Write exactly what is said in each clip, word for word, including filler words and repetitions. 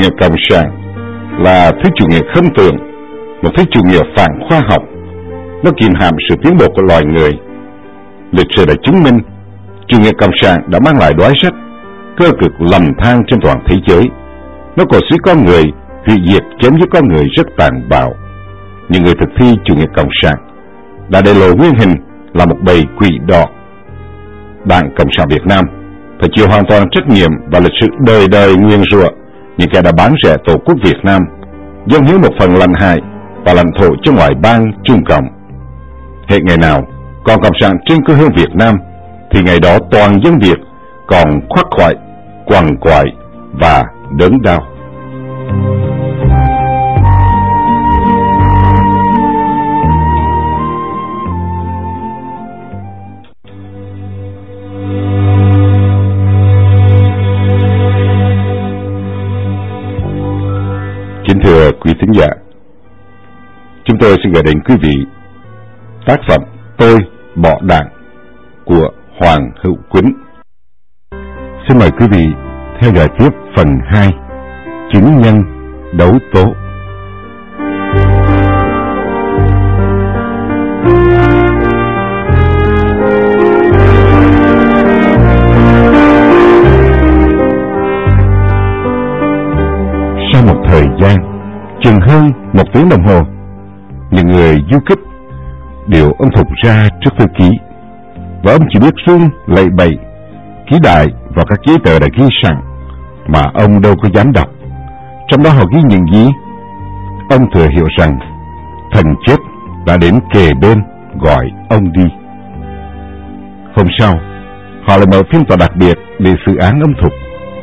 nghĩa cộng sản là thứ chủ nghĩa khâm tưởng, một thứ chủ nghĩa phản khoa học. Nó kìm hãm sự tiến bộ của loài người. Lịch sử đã chứng minh chủ nghĩa cộng sản đã mang lại đói rách, cơ cực lầm than trên toàn thế giới. Nó cổ suý con người, hủy diệt chém giết con người rất tàn bạo. Những người thực thi chủ nghĩa cộng sản đã để lộ nguyên hình là một bầy quỷ đỏ. Đảng Cộng sản Việt Nam phải chịu hoàn toàn trách nhiệm và lịch sử đời đời nguyền rủa những kẻ đã bán rẻ tổ quốc Việt Nam, dâng hiến một phần lãnh hải và lãnh thổ cho ngoại bang Trung Cộng. Hệ ngày nào còn cộng sản trên quê hương Việt Nam thì ngày đó toàn dân Việt còn khoác khoải, quằn quại và đớn đau. Kính thưa quý thính giả, chúng tôi xin gửi đến quý vị tác phẩm Tôi Bỏ Đảng của Hoàng Hữu Quýnh. Xin mời quý vị theo dõi tiếp phần hai, Chứng nhân đấu tố. Sau một thời gian, chừng hơn một tiếng đồng hồ, những người du kích điều ông Thục ra trước thư ký, và ông chỉ biết run lẩy bẩy ký đại vào các giấy tờ đã ghi sẵn mà ông đâu có dám đọc. Trong đó họ ghi những gì? Ông thừa hiểu rằng thần chết đã đến kề bên gọi ông đi. Hôm sau, họ lại mở phiên tòa đặc biệt để xử án ông Thục.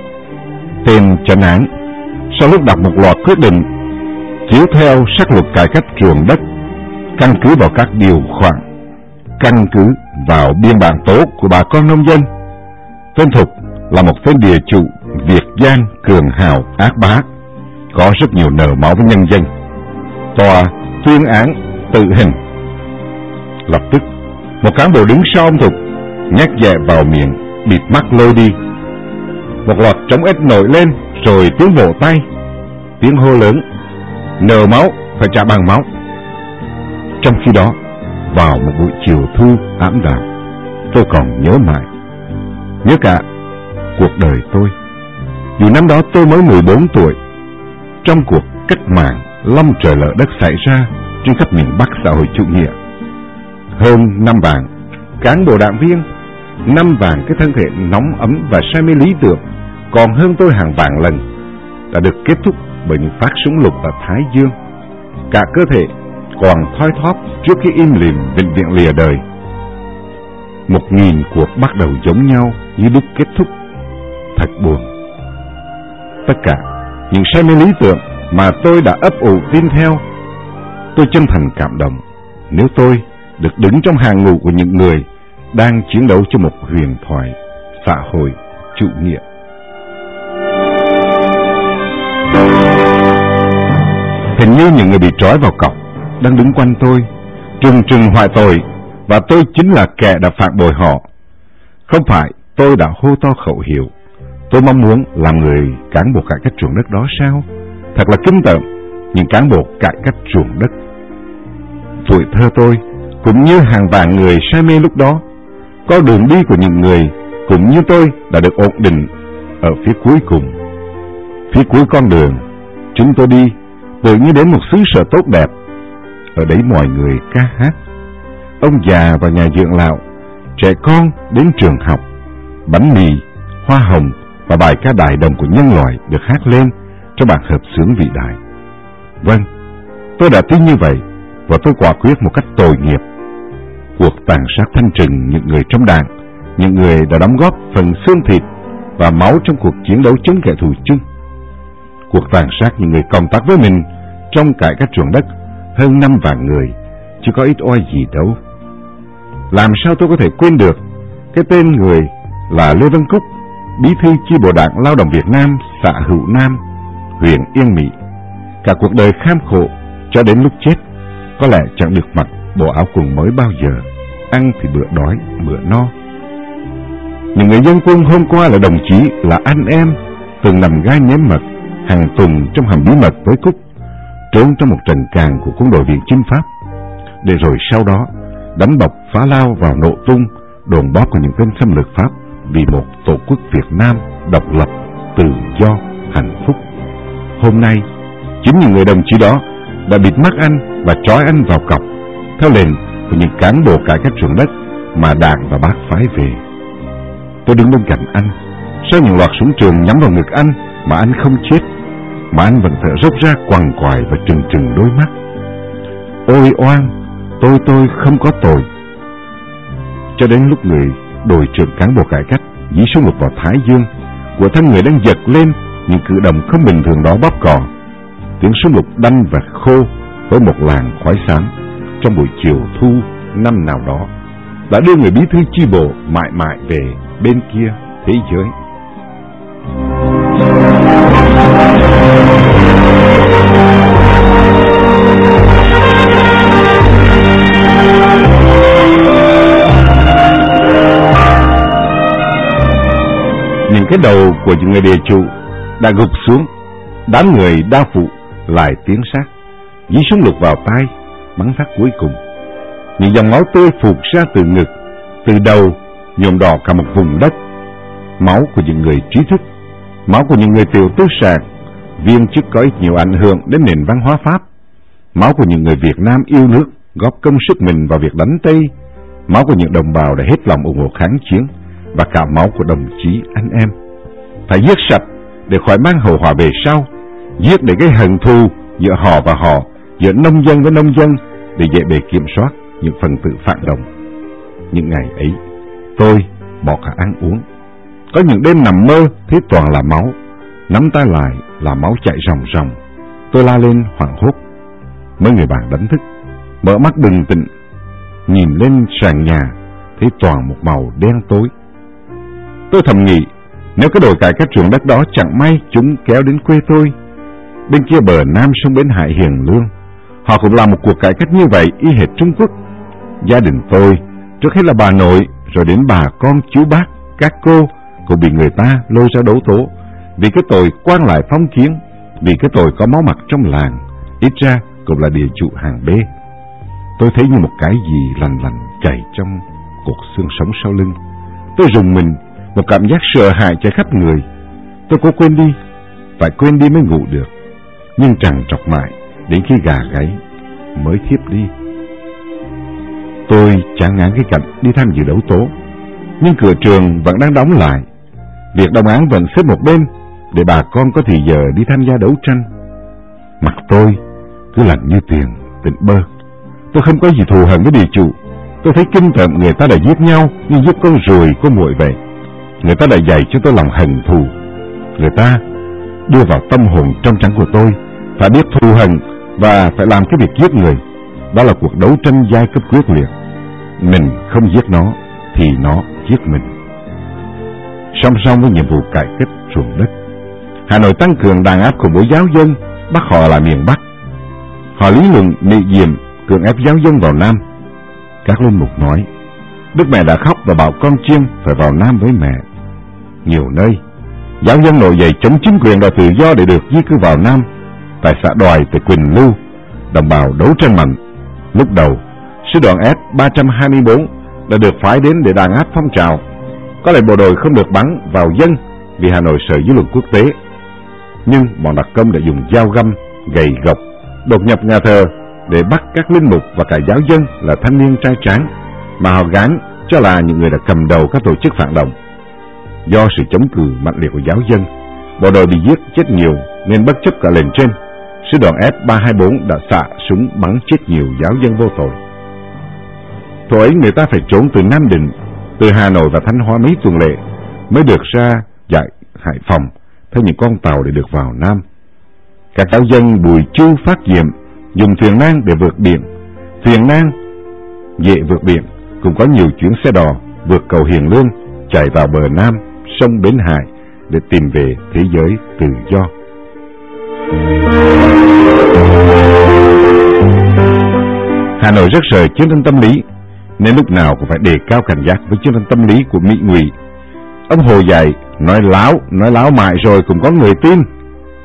Tên chánh án sau lúc đọc một loạt quyết định chiếu theo sắc luật cải cách ruộng đất, căn cứ vào các điều khoản, căn cứ vào biên bản tố của bà con nông dân, tên Thục là một tên địa chủ việt gian cường hào ác bá, có rất nhiều nợ máu với nhân dân. Tòa tuyên án tử hình. Lập tức, một cán bộ đứng sau ông Thục nhét dẹ vào miệng, bịt mắt lôi đi. Một loạt trống ếch nổi lên, rồi tiếng vỗ tay, tiếng hô lớn: nợ máu phải trả bằng máu. Trong khi đó, vào một buổi chiều thu ảm đạm, tôi còn nhớ mãi, nhớ cả cuộc đời tôi. Dù năm đó tôi mới mười bốn tuổi, trong cuộc cách mạng long trời lở đất xảy ra trên khắp miền Bắc xã hội chủ nghĩa, hơn năm vạn cán bộ đảng viên, năm vạn cái thân thể nóng ấm và say mê lý tưởng, còn hơn tôi hàng vạn lần, đã được kết thúc bởi những phát súng lục ở Thái Dương. Cả cơ thể còn thoi thóp trước khi im lìm vĩnh viễn lìa đời. Một nghìn cuộc bắt đầu giống nhau như lúc kết thúc. Thật buồn. Tất cả những say mê lý tưởng mà tôi đã ấp ủ tin theo, tôi chân thành cảm động nếu tôi được đứng trong hàng ngũ của những người đang chiến đấu cho một huyền thoại xã hội chủ nghĩa. Hình như những người bị trói vào cọc đang đứng quanh tôi, trừng trừng hoại tội, và tôi chính là kẻ đã phản bội họ. Không phải tôi đã hô to khẩu hiệu tôi mong muốn làm người cán bộ cải cách ruộng đất đó sao? Thật là kinh tởm những cán bộ cải cách ruộng đất. Tuổi thơ tôi cũng như hàng vạn người say mê lúc đó, có đường đi của những người cũng như tôi đã được ổn định ở phía cuối cùng. Phía cuối con đường chúng tôi đi tự như đến một xứ sở tốt đẹp. Ở đấy mọi người ca hát, ông già vào nhà dưỡng lão, trẻ con đến trường học, bánh mì, hoa hồng và bài ca đại đồng của nhân loại được hát lên trong bản hợp xướng vĩ đại. Vâng, tôi đã tin như vậy, và tôi quả quyết một cách tội nghiệp. Cuộc tàn sát thanh trừng những người trong đảng, những người đã đóng góp phần xương thịt và máu trong cuộc chiến đấu chống kẻ thù chung. Cuộc tàn sát những người cộng tác với mình trong cải cách ruộng đất, hơn năm vạn người, chứ có ít oai gì đâu. Làm sao tôi có thể quên được cái tên người là Lê Văn Cúc, bí thư chi bộ đảng Lao động Việt Nam, xã Hữu Nam, huyện Yên Mỹ. Cả cuộc đời kham khổ cho đến lúc chết, có lẽ chẳng được mặc bộ áo quần mới bao giờ, ăn thì bữa đói, bữa no. Những người dân quân hôm qua là đồng chí, là anh em, từng nằm gai nếm mật, hàng tuần trong hầm bí mật với Cúc, trốn trong một trận càn của quân đội Viện chinh Pháp, để rồi sau đó đánh bọc phá lao vào nổ tung đồn bóp của những tên xâm lược Pháp vì một tổ quốc Việt Nam độc lập, tự do, hạnh phúc. Hôm nay, chính những người đồng chí đó đã bịt mắt anh và trói anh vào cọc theo lệnh của những cán bộ cải cách ruộng đất mà Đảng và Bác phái về. Tôi đứng bên cạnh anh, sau những loạt súng trường nhắm vào ngực anh mà anh không chết, mà anh vẫn thở dốc ra quằn quại và trừng trừng đôi mắt. Ôi oan, tôi tôi không có tội. Cho đến lúc người đội trưởng cán bộ cải cách dí súng lục vào thái dương của thân người đang giật lên những cử động không bình thường đó bóp cò, tiếng súng lục đanh và khô với một làn khói sáng trong buổi chiều thu năm nào đó đã đưa người bí thư chi bộ mãi mãi về bên kia thế giới. Những cái đầu của những người địa chủ đã gục xuống, đám người đa phụ lại tiến sát, dí súng lục vào tay, bắn phát cuối cùng. Những dòng máu tươi phụt ra từ ngực, từ đầu, nhuộm đỏ cả một vùng đất. Máu của những người trí thức, máu của những người tiểu tư sản, viên chức có ít nhiều ảnh hưởng đến nền văn hóa Pháp, máu của những người Việt Nam yêu nước, góp công sức mình vào việc đánh Tây, máu của những đồng bào đã hết lòng ủng hộ kháng chiến, và cả máu của đồng chí anh em. Phải giết sạch để khỏi mang hậu họa về sau, giết để gây hận thù giữa họ và họ, giữa nông dân với nông dân, để dễ bề kiểm soát những phần tử phản động. Những ngày ấy, tôi bỏ cả ăn uống. Có những đêm nằm mơ thấy toàn là máu, nắm tay lại là máu chảy ròng ròng. Tôi la lên hoảng hốt. Mấy người bạn đánh thức, mở mắt bừng tỉnh, nhìn lên sàn nhà thấy toàn một màu đen tối. Tôi thầm nghĩ, nếu cái đội cải cách ruộng đất đó chẳng may chúng kéo đến quê tôi, bên kia bờ Nam sông Bến Hải Hiền Lương, họ cũng làm một cuộc cải cách như vậy y hệt Trung Quốc. Gia đình tôi, trước hết là bà nội, rồi đến bà con, chú bác, các cô, cũng bị người ta lôi ra đấu tố vì cái tội quan lại phong kiến, vì cái tội có máu mặt trong làng, ít ra cũng là địa chủ hàng B. Tôi thấy như một cái gì lành lành chảy trong cột xương sống sau lưng. Tôi rùng mình, một cảm giác sợ hãi chạy khắp người. Tôi cố quên đi, phải quên đi mới ngủ được, nhưng trằn trọc mãi đến khi gà gáy mới thiếp đi. Tôi chán ngán cái cảnh đi tham dự đấu tố, nhưng cửa trường vẫn đang đóng lại. Việc đồng án vẫn xếp một bên để bà con có thì giờ đi tham gia đấu tranh. Mặt tôi cứ lạnh như tiền, tỉnh bơ. Tôi không có gì thù hận với địa chủ. Tôi thấy kinh tởm người ta đã giết nhau như giết con ruồi con muỗi vậy. Người ta đã dạy cho tôi lòng hận thù. Người ta đưa vào tâm hồn trong trắng của tôi phải biết thù hận và phải làm cái việc giết người. Đó là cuộc đấu tranh giai cấp quyết liệt. Mình không giết nó thì nó giết mình. Song song với nhiệm vụ cải cách ruộng đất, Hà Nội tăng cường đàn áp khủng bố giáo dân, bắt họ lại miền Bắc. Họ lý luận nị diệm cưỡng ép giáo dân vào Nam. Các linh mục nói Đức Mẹ đã khóc và bảo con chiên phải vào Nam với mẹ. Nhiều nơi giáo dân nổi dậy chống chính quyền đòi tự do để được di cư vào Nam. Tại xã Đoài, tại Quỳnh Lưu, đồng bào đấu tranh mạnh. Lúc đầu, sư đoàn S ba trăm hai mươi bốn đã được phái đến để đàn áp phong trào. Có lẽ bộ đội không được bắn vào dân vì Hà Nội sợ dư luận quốc tế. Nhưng bọn đặc công đã dùng dao găm, gậy gộc đột nhập nhà thờ để bắt các linh mục và cả giáo dân là thanh niên trai tráng mà họ gán cho là những người đã cầm đầu các tổ chức phản động. Do sự chống cự mạnh liệt của giáo dân, bộ đội bị giết chết nhiều nên bất chấp cả lệnh trên, sư đoàn S ba hai bốn đã xạ súng bắn chết nhiều giáo dân vô tội. Thời ấy người ta phải trốn từ Nam Định, từ Hà Nội và Thanh Hóa mấy tuần lễ mới được ra dạy Hải Phòng theo những con tàu để được vào Nam. Các giáo dân Bùi Chu, Phát Diệm dùng thuyền nang để vượt biển. Thuyền nang dễ vượt biển, cũng có nhiều chuyến xe đò vượt cầu Hiền Lương chạy vào bờ Nam sông Bến Hải để tìm về thế giới tự do. Hà Nội rất sợ chiến tranh tâm lý, nên lúc nào cũng phải đề cao cảnh giác với chiến tranh tâm lý của Mỹ Ngụy. Ông Hồ dạy nói láo, nói láo mãi rồi cũng có người tin.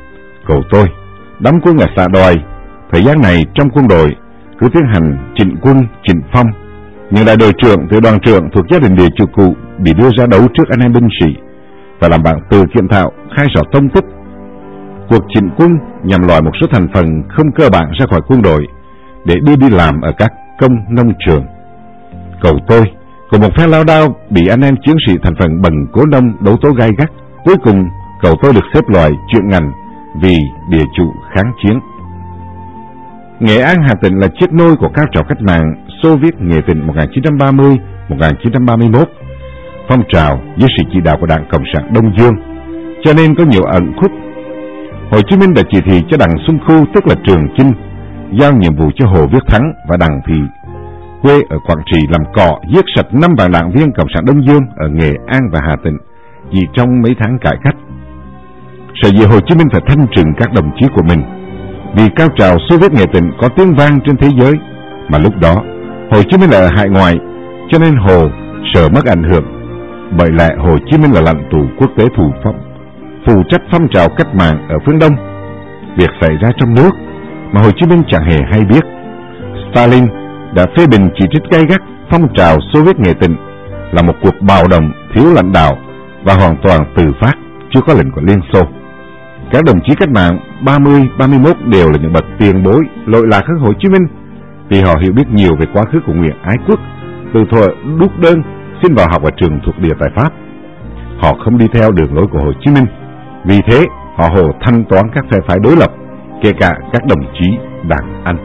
Cậu tôi, đóng quân ở xã Đoài, thời gian này trong quân đội cứ tiến hành chỉnh quân, chỉnh phong. Những đại đội trưởng, tiểu đoàn trưởng thuộc gia đình địa chủ cụ bị đưa ra đấu trước anh em binh sĩ và làm bạn từ kiện thạo khai rõ tông tích. Cuộc chỉnh quân nhằm loại một số thành phần không cơ bản ra khỏi quân đội để đưa đi làm ở các công nông trường. Cậu tôi cùng một phe lao đao bị anh em chiến sĩ thành phần bần cố nông đấu tố gay gắt. Cuối cùng cậu tôi được xếp loại chuyên ngành vì địa chủ kháng chiến. Nghệ An Hà Tĩnh là chiếc nôi của cao trào cách mạng Xô Viết Nghệ Tĩnh một nghìn chín trăm ba mươi đến một nghìn chín trăm ba mươi mốt, phong trào dưới sự chỉ đạo của Đảng Cộng sản Đông Dương, cho nên có nhiều ẩn khuất. Hồ Chí Minh đã chỉ thị cho Đặng Xuân Khu, tức là Trường Chinh, giao nhiệm vụ cho Hồ Viết Thắng và Đặng Thị quê ở Quảng Trị làm cỏ giết sạch năm vạn đảng viên Cộng sản Đông Dương ở Nghệ An và Hà Tĩnh chỉ trong mấy tháng cải cách. Sở dĩ Hồ Chí Minh phải thanh trừng các đồng chí của mình vì cao trào Xô Viết Nghệ Tĩnh có tiếng vang trên thế giới, mà lúc đó Hồ Chí Minh là ở hải ngoại, cho nên Hồ sợ mất ảnh hưởng. Bởi lẽ Hồ Chí Minh là lãnh tụ quốc tế thủ phong, phụ trách phong trào cách mạng ở phương Đông. Việc xảy ra trong nước mà Hồ Chí Minh chẳng hề hay biết. Stalin đã phê bình chỉ trích gay gắt phong trào Xô Viết Nghệ Tĩnh là một cuộc bạo động thiếu lãnh đạo và hoàn toàn tự phát, chưa có lệnh của Liên Xô. Các đồng chí cách mạng ba mươi, ba mươi mốt đều là những bậc tiền bối lội lạc hơn Hồ Chí Minh, vì họ hiểu biết nhiều về quá khứ của Nguyễn Ái Quốc từ thuở đúc đơn xin vào học ở trường thuộc địa tại Pháp. Họ không đi theo đường lối của Hồ Chí Minh, vì thế họ hồ thanh toán các phe phái đối lập, kể cả các đồng chí Đảng Anh.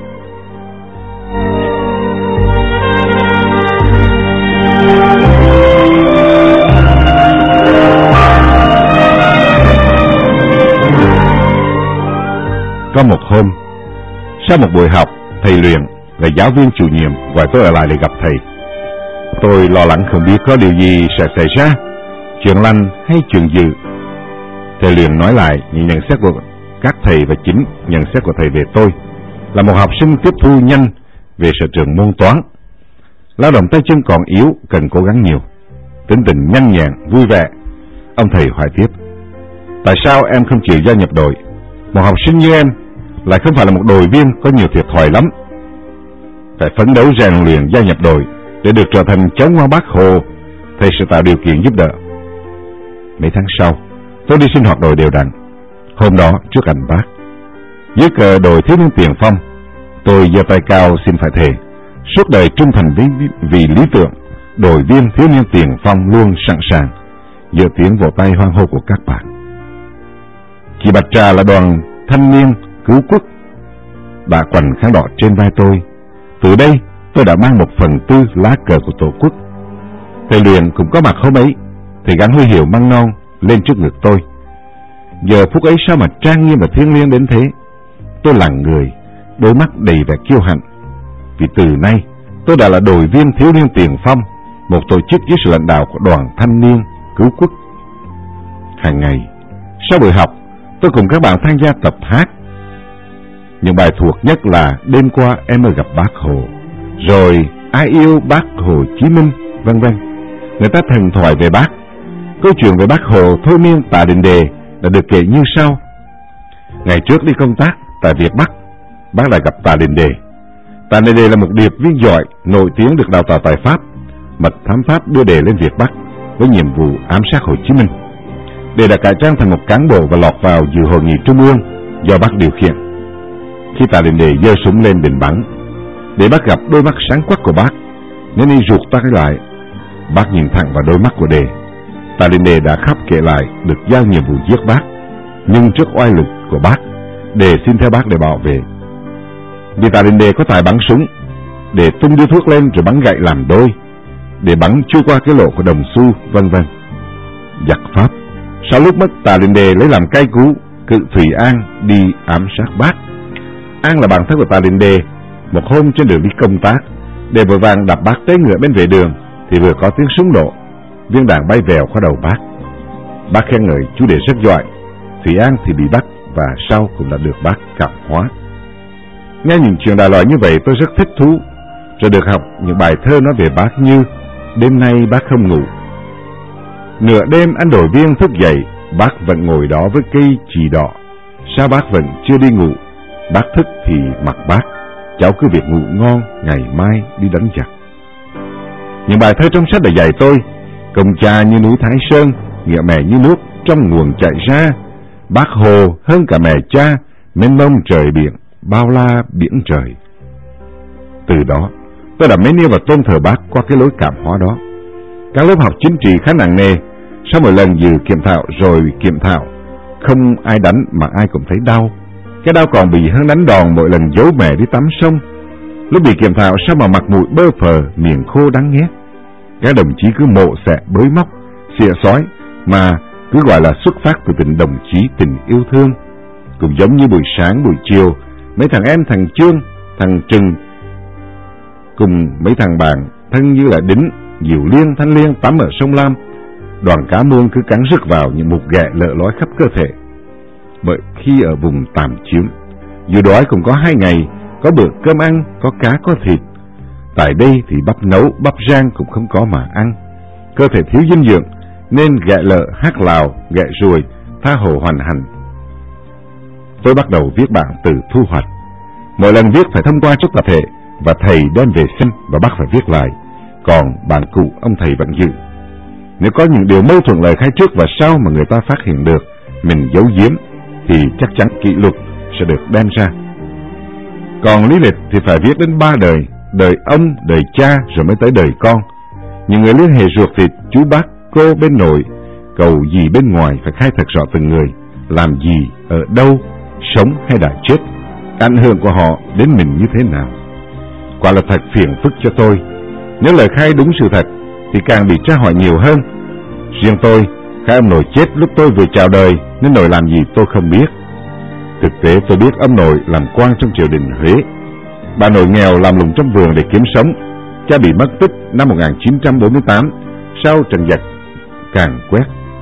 Có một hôm, sau một buổi học, thầy Luyện là giáo viên chủ nhiệm gọi tôi ở lại để gặp thầy. Tôi lo lắng không biết có điều gì sẽ xảy ra, chuyện lành hay chuyện dữ. Thầy Luyện nói lại những nhận xét của các thầy và chính nhận xét của thầy về tôi là một học sinh tiếp thu nhanh về sở trường môn toán, lao động tay chân còn yếu, cần cố gắng nhiều, tính tình nhanh nhẹn, vui vẻ. Ông thầy hỏi tiếp: tại sao em không chịu gia nhập đội? Một học sinh như em lại không phải là một đội viên có nhiều thiệt thòi lắm. Phải phấn đấu rèn luyện gia nhập đội để được trở thành cháu ngoan Bác Hồ. Thầy sẽ tạo điều kiện giúp đỡ. Mấy tháng sau, tôi đi sinh hoạt đội đều đặn. Hôm đó trước ảnh Bác, dưới cờ đội thiếu niên tiền phong, tôi giơ tay cao xin phải thề suốt đời trung thành với vì lý tưởng. Đội viên thiếu niên tiền phong luôn sẵn sàng, giữa tiếng vỗ tay hoan hô của các bạn. Chị Bạch Trà là đoàn thanh niên cứu quốc đã quằn khăn đỏ trên vai tôi. Từ đây tôi đã mang một phần tư lá cờ của Tổ quốc. Thầy Luyện cũng có mặt hôm ấy. Thầy gắn huy hiệu măng non lên trước ngực tôi. Giờ phút ấy sao mà trang nghiêm và thiêng liêng đến thế. Tôi lặng người, đôi mắt đầy vẻ kiêu hãnh, vì từ nay tôi đã là đội viên thiếu niên tiền phong, một tổ chức dưới sự lãnh đạo của đoàn thanh niên cứu quốc. Hàng ngày sau buổi học, tôi cùng các bạn tham gia tập hát. Những bài thuộc nhất là Đêm qua em mới gặp Bác Hồ, rồi Ai yêu Bác Hồ Chí Minh, vân vân. Người ta thần thoại về Bác. Câu chuyện về Bác Hồ thôi miên Tạ Đình Đề đã được kể như sau. Ngày trước đi công tác tại Việt Bắc, Bác lại gặp Tạ Đình Đề. Tạ Đình Đề là một điệp viên giỏi, nổi tiếng, được đào tạo tại Pháp. Mật thám Pháp đưa Đề lên Việt Bắc với nhiệm vụ ám sát Hồ Chí Minh. Đề đã cải trang thành một cán bộ và lọt vào dự hội nghị trung ương do Bác điều khiển. Khi Tạ Đình Đề giơ súng lên định bắn, để Bác gặp đôi mắt sáng quắc của Bác, nên đi ruột tay lại. Bác nhìn thẳng vào đôi mắt của Đề. Tạ Đình Đề đã khóc kể lại được giao nhiệm vụ giết Bác, nhưng trước oai lực của Bác, Đề xin theo Bác để bảo vệ. Vì Tạ Đình Đề có tài bắn súng, Đề tung điếu thuốc lên rồi bắn gậy làm đôi, để bắn chui qua cái lỗ của đồng xu, vân vân. Giặc Pháp sau lúc mất Tạ Đình Đề lấy làm cay cú, cự Thủy An đi ám sát Bác. An là bạn thân của Tạ Đình Đề. Một hôm trên đường đi công tác, Đề vội vàng đạp Bác té ngựa bên vệ đường, thì vừa có tiếng súng nổ, viên đạn bay vèo qua đầu Bác. Bác khen ngợi chú Đề rất giỏi. Thủy An thì bị bắt và sau cũng đã được Bác cảm hóa. Nghe những chuyện đại loại như vậy tôi rất thích thú, rồi được học những bài thơ nói về Bác như Đêm nay Bác không ngủ. Nửa đêm anh đội viên thức dậy, Bác vẫn ngồi đó với cây chì đỏ. Sao bác vẫn chưa đi ngủ? Bác thức thì mặc bác, cháu cứ việc ngủ ngon, ngày mai đi đánh giặc. Những bài thơ trong sách đã dạy tôi, công cha như núi Thái Sơn, nghĩa mẹ như nước trong nguồn chảy ra. Bác Hồ hơn cả mẹ cha, mênh mông trời biển, bao la biển trời. Từ đó, tôi đã mến yêu và tôn thờ bác qua cái lối cảm hóa đó. Các lớp học chính trị khá nặng nề, sau mỗi lần dự kiểm thảo rồi kiểm thảo, không ai đánh mà ai cũng thấy đau. Cái đau còn bị hơn đánh đòn mỗi lần giấu mẹ đi tắm sông. Lúc bị kiểm thảo sao mà mặt mũi bơ phờ, miệng khô đắng nghét. Các đồng chí cứ mộ xẻ bới móc, xỉa xói mà cứ gọi là xuất phát từ tình đồng chí, tình yêu thương. Cũng giống như buổi sáng buổi chiều, mấy thằng em thằng Trương, thằng Trừng cùng mấy thằng bạn thân như là Đính, Diệu Liên, Thanh Liên tắm ở sông Lam. Đoàn cá muông cứ cắn rứt vào những mục ghẹ lợ lói khắp cơ thể. Bởi khi ở vùng tạm chiếm, dù đói cũng có hai ngày, có bữa cơm ăn, có cá có thịt. Tại đây thì bắp nấu, bắp rang cũng không có mà ăn. Cơ thể thiếu dinh dưỡng, nên ghẹ lợ, hắc lào, ghẹ ruồi, tha hồ hoành hành. Tôi bắt đầu viết bảng từ thu hoạch. Mỗi lần viết phải thông qua chút tập thể, và thầy đem về xem và bắt phải viết lại. Còn bản cũ ông thầy vẫn giữ. Nếu có những điều mâu thuẫn lời khai trước và sau mà người ta phát hiện được, mình giấu giếm, thì chắc chắn kỷ luật sẽ được đem ra. Còn lý lịch thì phải viết đến ba đời, đời ông, đời cha rồi mới tới đời con. Những người liên hệ ruột thịt, chú bác, cô bên nội, cầu gì bên ngoài phải khai thật rõ từng người, làm gì, ở đâu, sống hay đã chết, ảnh hưởng của họ đến mình như thế nào. Quả là thật phiền phức cho tôi. Nếu lời khai đúng sự thật thì càng bị tra hỏi nhiều hơn. Riêng tôi, khai ông nội chết lúc tôi vừa chào đời, nên nội làm gì tôi không biết. Thực tế tôi biết ông nội làm quan trong triều đình Huế. Bà nội nghèo làm lùng trong vườn để kiếm sống. Cha bị mất tích năm một nghìn chín trăm bốn mươi tám sau trận giặc càn quét.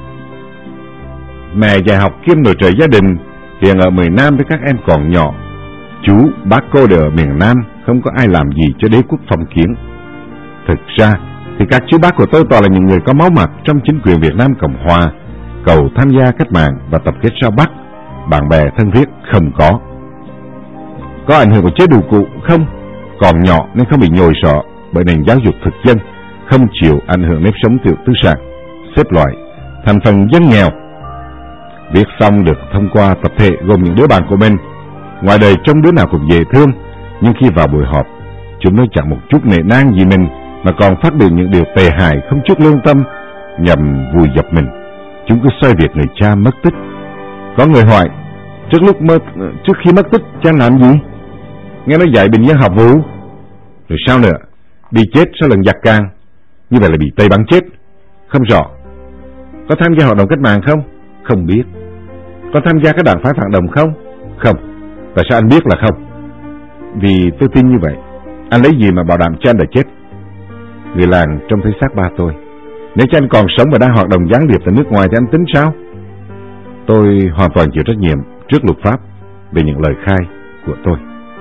Mẹ dạy học kiêm nội trợ gia đình, hiện ở miền Nam với các em còn nhỏ. Chú, bác cô đều ở miền Nam, không có ai làm gì cho đế quốc phong kiến. Thực ra thì các chú bác của tôi toàn là những người có máu mặt trong chính quyền Việt Nam Cộng Hòa, cầu tham gia cách mạng và tập kết ra Bắc. Bạn bè thân thiết không có. Có ảnh hưởng của chế độ cũ không? Còn nhỏ nên không bị nhồi sọ bởi nền giáo dục thực dân, không chịu ảnh hưởng nếp sống tiểu tư sản, xếp loại, thành phần dân nghèo. Viết xong được thông qua tập thể gồm những đứa bạn của mình. Ngoài đời trông đứa nào cũng dễ thương, nhưng khi vào buổi họp, chúng nó chẳng một chút nể nang gì mình, mà còn phát biểu những điều tệ hại không chút lương tâm, nhằm vùi dập mình. Chúng cứ xoay việc người cha mất tích. Có người hỏi, trước lúc mất, trước khi mất tích cha làm gì? Nghe nói dạy bình dân học vụ. Rồi sao nữa? Bị chết sau lần giặc càn, như vậy là bị Tây bắn chết. Không rõ. Có tham gia hoạt động cách mạng không? Không biết. Có tham gia các đảng phái phản động không? Không. Tại sao anh biết là không? Vì tôi tin như vậy. Anh lấy gì mà bảo đảm cho anh đã chết? Người làng trông thấy xác ba tôi. Nếu cho anh còn sống và đang hoạt động gián điệp tại nước ngoài thì anh tính sao? Tôi hoàn toàn chịu trách nhiệm trước luật pháp về những lời khai của tôi.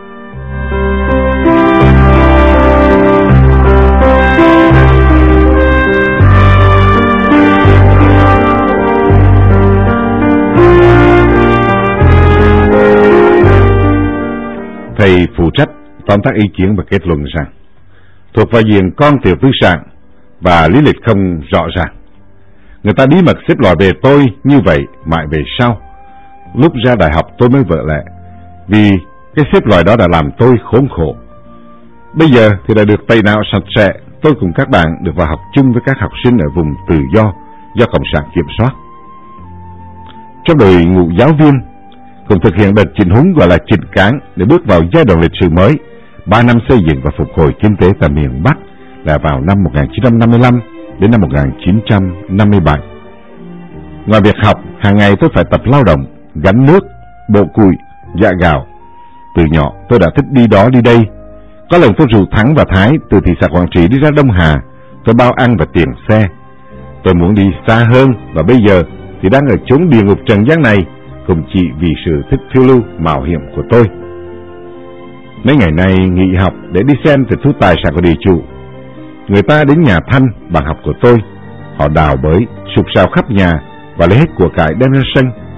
Thầy phụ trách tóm tắt ý kiến và kết luận rằng thuộc vào diện con tiểu tư sản và lý lịch không rõ ràng. Người ta bí mật xếp loại về tôi như vậy mãi về sau. Lúc ra đại học tôi mới vỡ lẽ, vì cái xếp loại đó đã làm tôi khốn khổ. Bây giờ thì đã được tẩy não sạch sẽ, tôi cùng các bạn được vào học chung với các học sinh ở vùng tự do do Cộng sản kiểm soát. Trong đội ngũ giáo viên cùng thực hiện đợt chỉnh huấn gọi là chỉnh cán để bước vào giai đoạn lịch sử mới, ba năm xây dựng và phục hồi kinh tế tại miền Bắc là vào năm một nghìn chín trăm năm mươi lăm đến năm một nghìn chín trăm năm mươi bảy. Ngoài việc học, hàng ngày tôi phải tập lao động, gánh nước, bộ củi, dạ gạo. Từ nhỏ tôi đã thích đi đó đi đây. Có lần tôi rủ Thắng và Thái từ thị xã Quảng Trị đi ra Đông Hà, tôi bao ăn và tiền xe. Tôi muốn đi xa hơn và bây giờ thì đang ở chốn địa ngục trần gian này, cùng chỉ vì sự thích phiêu lưu mạo hiểm của tôi. Mấy ngày nay nghỉ học để đi xem tịch thu tài sản của địa chủ. Người ta đến nhà Thanh, bạn học của tôi. Họ đào bới, sụp sào khắp nhà và lấy hết của cải đem ra sân.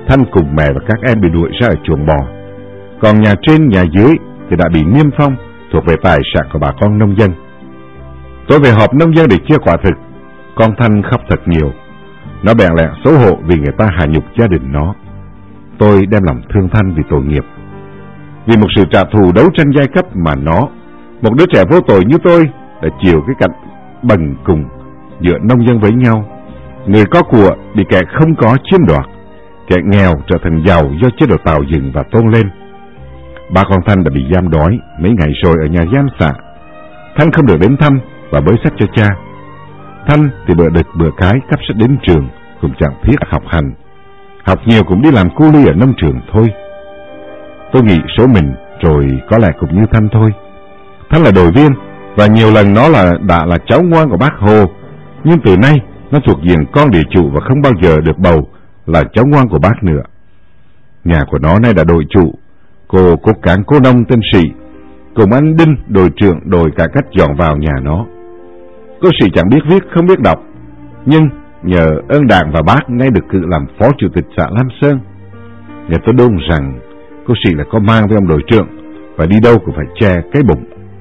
Thanh cùng mẹ và các em bị đuổi ra ở chuồng bò. Còn nhà trên nhà dưới thì đã bị niêm phong, thuộc về tài sản của bà con nông dân. Tôi về họp nông dân để chia quả thực. Con Thanh khóc thật nhiều. Nó bèn lẹn xấu hổ vì người ta hạ nhục gia đình nó. Tôi đem lòng thương Thanh vì tội nghiệp, vì một sự trả thù đấu tranh giai cấp mà nó, một đứa trẻ vô tội như tôi, đã chịu cái cảnh bần cùng giữa nông dân với nhau. Người có của bị kẻ không có chiếm đoạt, kẻ nghèo trở thành giàu do chế độ tạo dựng và tôn lên. Ba con Thanh đã bị giam đói mấy ngày rồi ở nhà giam xã. Thanh không được đến thăm và bới sách cho cha. Thanh thì bữa đực bữa cái cắp sách đến trường, cũng chẳng thiết học hành. Học nhiều cũng đi làm cu ly ở nông trường thôi. Tôi nghĩ số mình rồi có lẽ cũng như Thanh thôi. Thanh là đội viên và nhiều lần nó là đã là cháu ngoan của bác Hồ, nhưng từ nay nó thuộc diện con địa chủ và không bao giờ được bầu là cháu ngoan của bác nữa. Nhà của nó nay đã đội chủ, cô cốt cán cô nông tên Sĩ cùng anh Đinh đội trưởng đội cả cách dọn vào nhà nó. Cô Sĩ chẳng biết viết không biết đọc, nhưng nhờ ơn Đảng và bác nay được cử làm phó chủ tịch xã Lam Sơn. Nghe tôi đồn rằng cô Sĩ là có mang với ông đội trưởng và đi đâu cũng phải che cái bụng.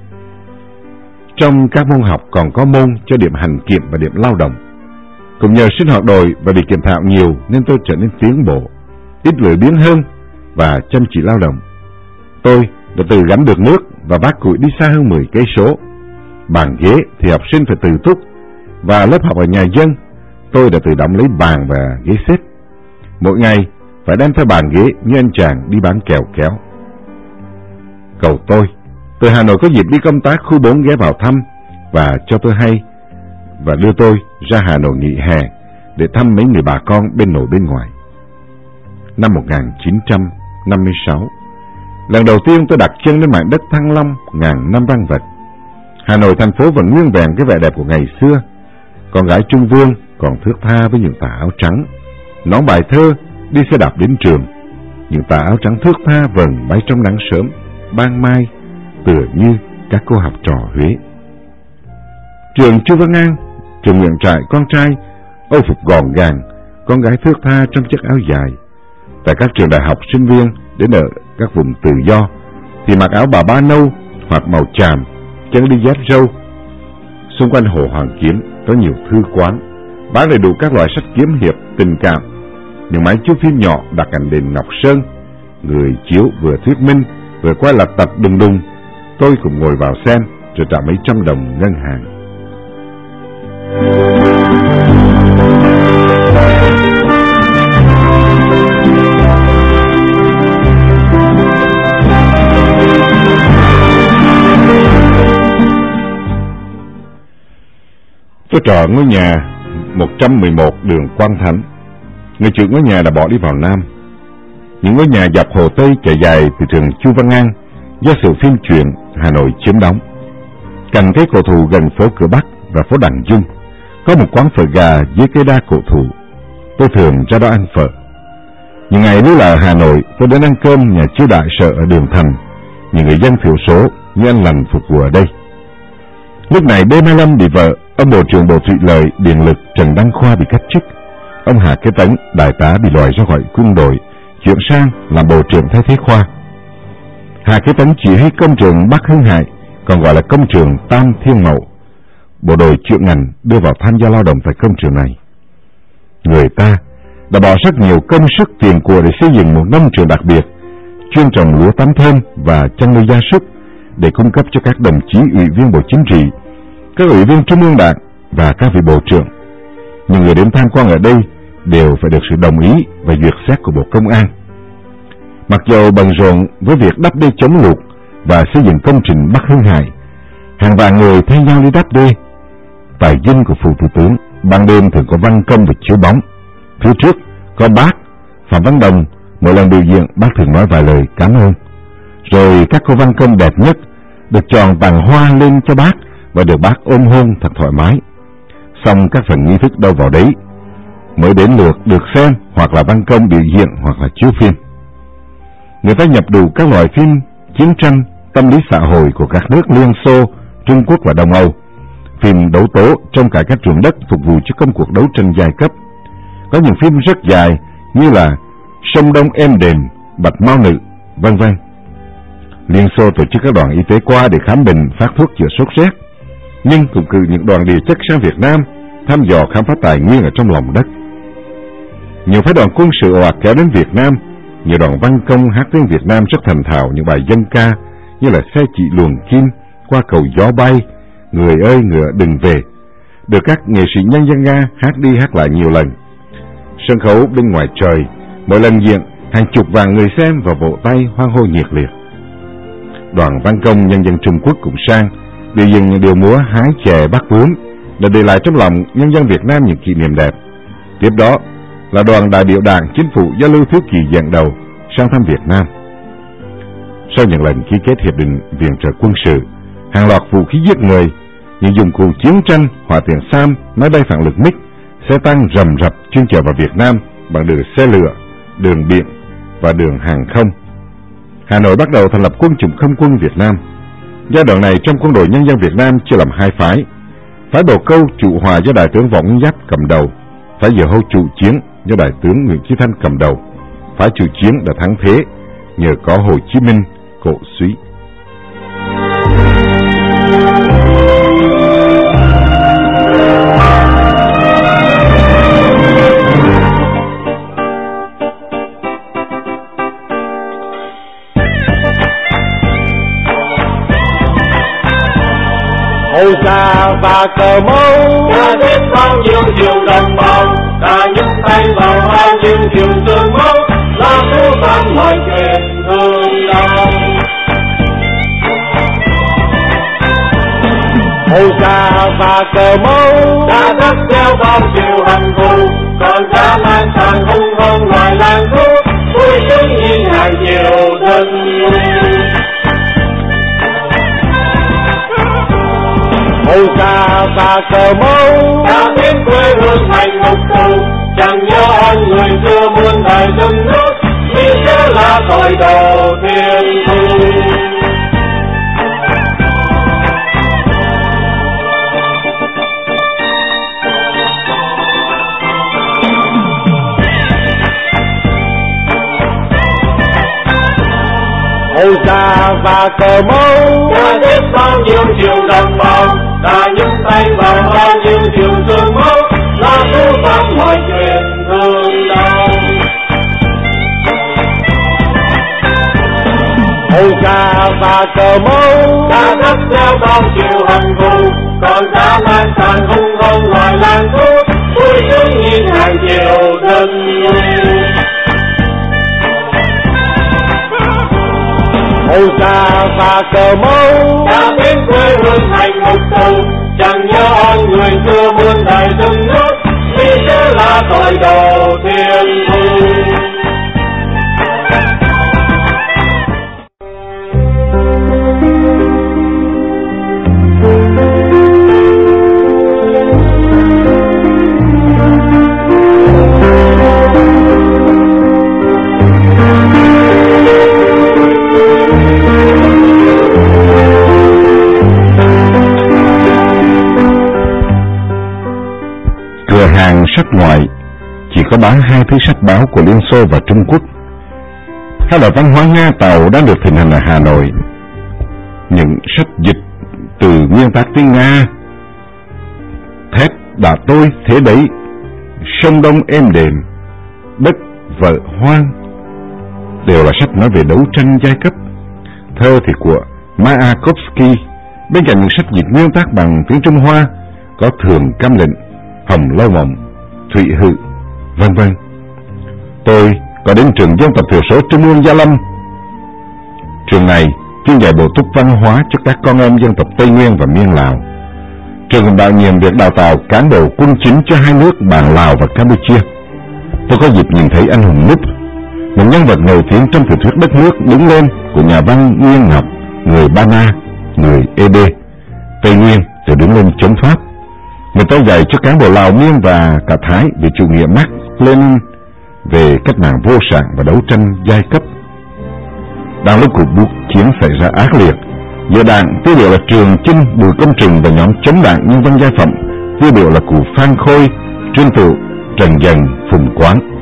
Trong các môn học còn có môn cho điểm hành kiểm và điểm lao động. Cũng nhờ sinh hoạt đội và bị kiểm thạo nhiều nên tôi trở nên tiến bộ, ít lười biếng hơn và chăm chỉ lao động. Tôi đã tự gánh được nước và vác củi đi xa hơn mười cây số. Bàn ghế thì học sinh phải tự túc, và lớp học ở nhà dân tôi đã tự đóng lấy bàn và ghế xếp. Mỗi ngày phải đem theo bàn ghế như anh chàng đi bán kẹo kéo. Cậu tôi từ Hà Nội có dịp đi công tác khu bốn ghé vào thăm và cho tôi hay và đưa tôi ra Hà Nội nghỉ hè để thăm mấy người bà con bên nội bên ngoài. Năm một nghìn chín trăm năm mươi sáu, lần đầu tiên tôi đặt chân lên mảnh đất Thăng Long ngàn năm văn vật. Hà Nội thành phố vẫn nguyên vẹn cái vẻ đẹp của ngày xưa. Con gái Trung Vương còn thướt tha với những tà áo trắng, nón bài thơ, đi xe đạp đến trường. Những tà áo trắng thướt tha vần bay trong nắng sớm, ban mai, tựa như các cô học trò Huế. Trường Chu Văn An, trường Nguyễn Trãi con trai, âu phục gọn gàng, con gái thướt tha trong chiếc áo dài. Tại các trường đại học, sinh viên đến ở các vùng tự do thì mặc áo bà ba nâu hoặc màu chàm, chân đi dép râu. Xung quanh hồ Hoàn Kiếm có nhiều thư quán bán đầy đủ các loại sách kiếm hiệp, tình cảm. Những máy chiếu phim nhỏ đặt cạnh đền Ngọc Sơn, người chiếu vừa thuyết minh vừa quay lật tập đùng đùng. Tôi cũng ngồi vào xem rồi trả mấy trăm đồng ngân hàng. Tôi trọ ngôi nhà một trăm mười một đường Quang Thánh. Người chủ ngôi nhà đã bỏ đi vào Nam. Những ngôi nhà dọc Hồ Tây trải dài từ trường Chu Văn An do sự phim truyện Hà Nội chiếm đóng. Cạnh cái cổ thụ gần phố Cửa Bắc và phố Đặng Dung có một quán phở gà dưới cây đa cổ thụ. Tôi thường ra đó ăn phở. Những ngày nếu là ở Hà Nội, tôi đến ăn cơm nhà chiêu đại sở ở đường Thành, những người dân thiểu số như anh Lành phục vụ ở đây. Lúc này B hai mươi lăm bị vợ, ông Bộ trưởng Bộ Thủy lợi Điện lực Trần Đăng Khoa bị cách chức. Ông Hà Kế Tấn, đại tá bị loại ra khỏi quân đội, chuyển sang làm bộ trưởng thay thế Khoa. Hà Kế Tấn chỉ huy công trường Bắc Hưng Hải, còn gọi là công trường Tam Thiên Mậu. Bộ đội chuyên ngành đưa vào tham gia lao động tại công trường này. Người ta đã bỏ rất nhiều công sức tiền của để xây dựng một nông trường đặc biệt, chuyên trồng lúa tắm thơm và chăn nuôi gia súc để cung cấp cho các đồng chí ủy viên Bộ Chính trị, các ủy viên Trung ương Đảng và các vị bộ trưởng. Những người đến tham quan ở đây đều phải được sự đồng ý và duyệt xét của Bộ Công an. Mặc dù bận rộn với việc đắp đê chống lụt và xây dựng công trình Bắc Hưng Hải, hàng vạn người thay nhau đi đắp đê. Tại dinh của Phủ Thủ tướng, ban đêm thường có văn công và chiếu bóng. Phía trước có bác Phạm Văn Đồng, mỗi lần biểu diễn bác thường nói vài lời cảm ơn. Rồi các cô văn công đẹp nhất được chọn tặng hoa lên cho bác và được bác ôm hôn thật thoải mái. Xong các phần nghi thức đâu vào đấy, mới đến lượt được xem hoặc là văn công biểu diễn hoặc là chiếu phim. Người ta nhập đủ các loại phim chiến tranh, tâm lý xã hội của các nước Liên Xô, Trung Quốc và Đông Âu, phim đấu tố trong cải cách ruộng đất phục vụ cho công cuộc đấu tranh giai cấp. Có những phim rất dài như là Sông Đông êm đềm, Bạch Mao Nữ, vân vân. Liên Xô tổ chức các đoàn y tế qua để khám bệnh, phát thuốc chữa sốt rét, nhưng cũng cử những đoàn địa chất sang Việt Nam thăm dò khám phá tài nguyên ở trong lòng đất. Nhiều phái đoàn quân sự ồ ạt kéo đến Việt Nam, nhiều đoàn văn công hát tiếng Việt Nam rất thành thạo những bài dân ca như là Xe chị luồng kim, Qua cầu gió bay, Người ơi ngựa đừng về, được các nghệ sĩ nhân dân Nga hát đi hát lại nhiều lần. Sân khấu bên ngoài trời, mỗi lần diễn hàng chục vạn người xem và vỗ tay hoan hô nhiệt liệt. Đoàn văn công nhân dân Trung Quốc cũng sang biểu diễn những điệu múa hái chè bắt bướm để để lại trong lòng nhân dân Việt Nam những kỷ niệm đẹp. Tiếp đó là đoàn đại biểu Đảng Chính phủ do Lưu Thiếu Kỳ dẫn đầu sang thăm Việt Nam. Sau những lần ký kết hiệp định viện trợ quân sự, hàng loạt vũ khí giết người, những dụng cụ chiến tranh, hỏa tiễn Sam, máy bay phản lực MiG, xe tăng rầm rập chuyên chở vào Việt Nam bằng đường xe lửa, đường biển và đường hàng không. Hà Nội bắt đầu thành lập quân chủng không quân Việt Nam. Giai đoạn này trong quân đội nhân dân Việt Nam chia làm hai phái. Phái Bồ Câu Trụ Hòa do đại tướng Võ Nguyên Giáp cầm đầu, phái Diều Hâu Trụ Chiến do đại tướng Nguyễn Chí Thanh cầm đầu. Phái Trụ Chiến đã thắng thế nhờ có Hồ Chí Minh cổ suý. Hầu xa và cờ mẫu đã biết bao nhiêu triệu đồng bào, đã nhấc tay vào bao nhiêu triệu xương máu, là cố gắng mọi chuyện thương đau. Hầu xa và cờ mẫu đã dắt theo bao nhiêu hận thù, còn dã man tàn hung hăng ngoài làng thú, vui sướng nhìn hàng triệu dân. Hầu xa và cờ mẫu đã biến quê hương thành ngục tù, chẳng nhớ ơn người xưa muôn đời dâng nước, vì sẽ là tội đầu thiên thu. Hầu xa và cờ mẫu đã biết bao nhiêu triệu đồng bào, đã nhấc tay vào bao nhiêu triệu xương máu, là cố gắng mọi chuyện thương đau. Hầu xa và cờ mẫu đã dắt theo bao nhiêu hận thù, còn dã man tàn hung hăng ngoài làng thú, vui sướng nhìn hàng triệu dân. Hầu xa và cờ mẫu đã biến quê hương thành ngục tù, chẳng nhớ ơn người xưa muôn đời dâng nước, vì sẽ là tội đầu thiên thu. Hàng sách ngoại chỉ có bán hai thứ sách báo của Liên Xô và Trung Quốc. Hai loại văn hóa Nga Tàu đang được thịnh hành ở Hà Nội. Những sách dịch từ nguyên tác tiếng Nga: Thét đã tôi thế đấy, Sông Đông êm đềm, Đất vợ hoang, đều là sách nói về đấu tranh giai cấp. Thơ thì của Mayakovsky, bên cạnh những sách dịch nguyên tác bằng tiếng Trung Hoa có Thường Cam Lệnh, Hồng Lâu Mộng, Thụy Hự, vân vân. Tôi có đến trường dân tộc thiểu số Trung ương Gia Lâm. Trường này chuyên dạy bổ túc văn hóa cho các con em dân tộc Tây Nguyên và Miên Lào. Trường còn đảm nhiệm việc đào tạo cán bộ quân chính cho hai nước bạn Lào và Campuchia. Tôi có dịp nhìn thấy anh hùng Núp, một nhân vật nổi tiếng trong tiểu thuyết đất nước đứng lên của nhà văn Nguyên Ngọc, người Ba Na, người Ê Đê, Tây Nguyên từ đứng lên chống Pháp. Người ta dạy cho cán bộ Lào Miên và cả Thái về chủ nghĩa Mác Lênin, về cách mạng vô sản và đấu tranh giai cấp. Đang lúc cuộc buộc chiến xảy ra ác liệt, giữa đảng tiêu biểu là Trường Chinh, Bùi Công Trừng và nhóm chống đảng Nhân dân Giai Phẩm tiêu biểu là cụ Phan Khôi, Trương Tựu, Trần Dần, Phùng Quán.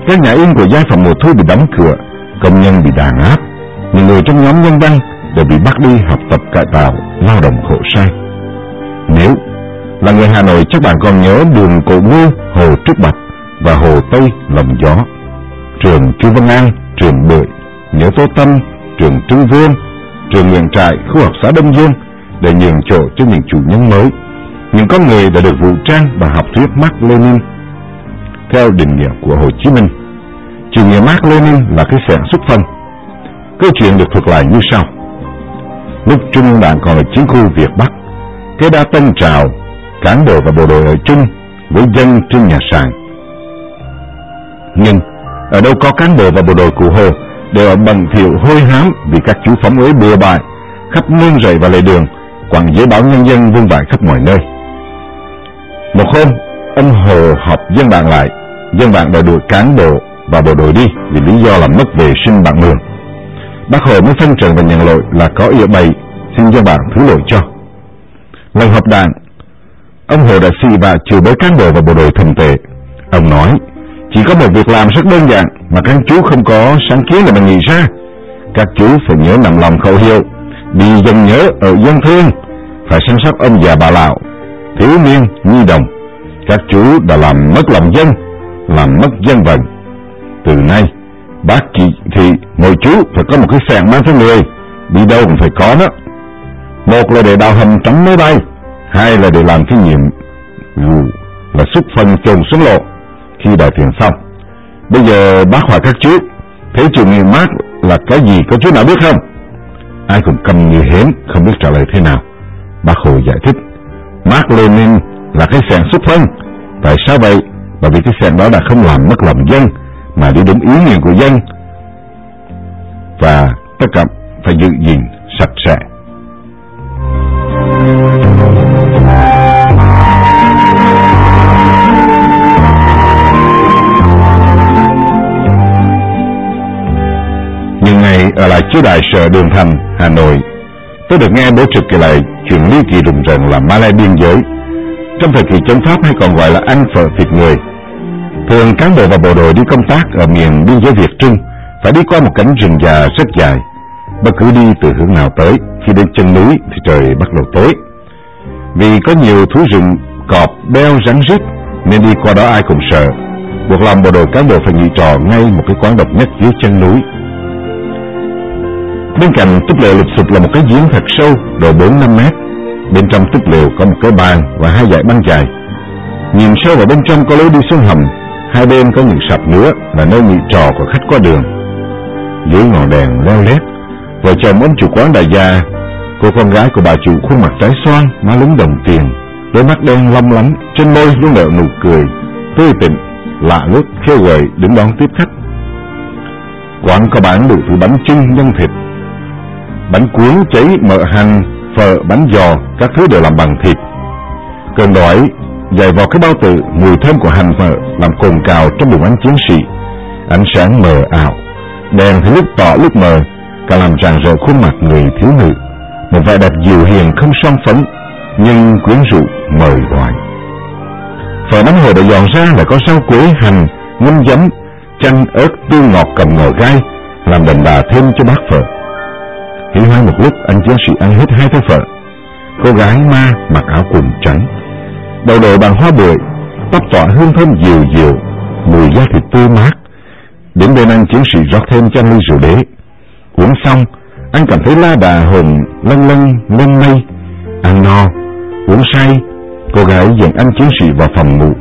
Các nhà in của giai phẩm mùa thu bị đóng cửa, công nhân bị đàn áp, những người trong nhóm nhân văn đều bị bắt đi học tập cải tạo, lao động khổ sai. Nếu là người Hà Nội, chắc bạn còn nhớ đường Cổ Ngô, Hồ Trúc Bạch và Hồ Tây Lồng Gió, trường Chu Văn An, trường Bưởi, nhớ Tô Tâm, trường Trưng Vương, trường Nguyễn Trãi, khu học xã Đông Dương, để nhường chỗ cho những chủ nhân mới, những con người đã được vũ trang và học thuyết Mác Lênin. Theo định nghĩa của Hồ Chí Minh, chủ nghĩa Mác Lênin là cái xẻng xúc phân. Câu chuyện được thuật lại như sau: lúc Trung ương Đảng còn ở chiến khu Việt Bắc, cái đa tân trào, cán bộ và bộ đội ở chung với dân trên nhà sàn. Nhưng ở đâu có cán bộ và bộ đội Cụ Hồ đều ở bần thiểu hôi hám vì các chú phóng ế bừa bãi khắp nương rẫy và lề đường, quẳng giấy báo nhân dân vương vãi khắp mọi nơi. Một hôm, ông Hồ họp dân bạn lại. Dân bạn đòi đuổi cán bộ và bộ đội đi vì lý do là mất vệ sinh bạn mường. Bác Hồ mới phân trần và nhận lỗi là có ỉa bày, xin dân bạn thứ lỗi cho. Lần họp đảng, ông Hồ đã xì và chửi bới cán bộ và bộ đội thầm tệ. Ông nói chỉ có một việc làm rất đơn giản mà các chú không có sáng kiến để mà nghĩ ra. Các chú phải nhớ nằm lòng khẩu hiệu đi dân nhớ ở dân thương, phải chăm sóc ông già bà lão, thiếu niên, nhi đồng. Các chú đã làm mất lòng dân, làm mất dân vận. Từ nay bác chỉ thị mỗi chú phải có một cái xẻng mang theo người, đi đâu cũng phải có đó. Một là để đào hầm tránh máy bay, hai là để làm cái nhiệm vụ là xúc phân chôn xuống lộ khi đòi tiền xong. Bây giờ bác hỏi các chú, thế chủ nghĩa Mác là cái gì, có chú nào biết không? Ai cũng cầm như hến, không biết trả lời thế nào. Bác Hồ giải thích, Mác Lênin là cái xẻng xúc phân. Tại sao vậy? Bởi vì cái xẻng đó đã không làm mất lòng dân, mà đi đúng ý nguyện của dân, và tất cả phải giữ gìn sạch sẽ. Những ngày ở lại chiếu đài sở Đường Thành, Hà Nội, tôi được nghe bố Trực kể lại chuyện ly kỳ rùng rợn là Ma Lai biên giới. Trong thời kỳ chống Pháp hay còn gọi là ăn phở thịt người, thường cán bộ và bộ đội đi công tác ở miền biên giới Việt Trung phải đi qua một cánh rừng già rất dài. Bất cứ đi từ hướng nào tới, khi đến chân núi thì trời bắt đầu tối. Vì có nhiều thú rừng, cọp, beo, rắn rít nên đi qua đó ai cũng sợ. Buộc lòng bộ đội cán bộ phải nghỉ trọ ngay một cái quán độc nhất dưới chân núi. Bên cạnh túp lều lụp xụp là một cái giếng thật sâu, độ bốn năm mét. Bên trong túp lều có một cái bàn và hai dải băng dài. Nhìn sâu vào bên trong có lối đi xuống hầm, hai bên có những sạp nữa là nơi nghỉ trọ của khách qua đường. Dưới ngọn đèn leo lét, vợ chồng ông chủ quán đại gia, cô con gái của bà chủ khuôn mặt trái xoan, má lúm đồng tiền, đôi mắt đen long lánh, trên môi luôn nở nụ cười tươi tỉnh, lạ lướt khêu gợi đứng đón tiếp khách. Quán có bán đủ thứ bánh chưng, nhân thịt, bánh cuốn, cháy, mỡ hành, phở, bánh giò, các thứ đều làm bằng thịt. Cơn đói dày vào cái bao tử, mùi thơm của hành phở làm cồn cào trong bụng anh chiến sĩ. Ánh sáng mờ ảo, đèn thì lúc tỏ lúc mờ, càng làm rạng rỡ khuôn mặt người thiếu nữ, một vẻ đẹp dịu hiền không son phấn nhưng quyến rũ mời gọi. Phở bánh hồ đã dọn ra là có rau quế, hành, ngâm giấm, chanh, ớt, tương ngọt cầm ngò gai, làm đậm đà thêm cho bát phở. Hí hoái một lúc, anh chiến sĩ ăn hết hai cái phở. Cô gái ma mặc áo quần trắng, đầu đội bằng hoa bưởi, tóc tỏa hương thơm dịu dịu, mùi da thịt tươi mát. Đến bên anh chiến sĩ rót thêm cho anh ly rượu đế. Uống xong, anh cảm thấy la đà hồn lâng lâng lên mây. Ăn no, uống say, cô gái dẫn anh chiến sĩ vào phòng ngủ.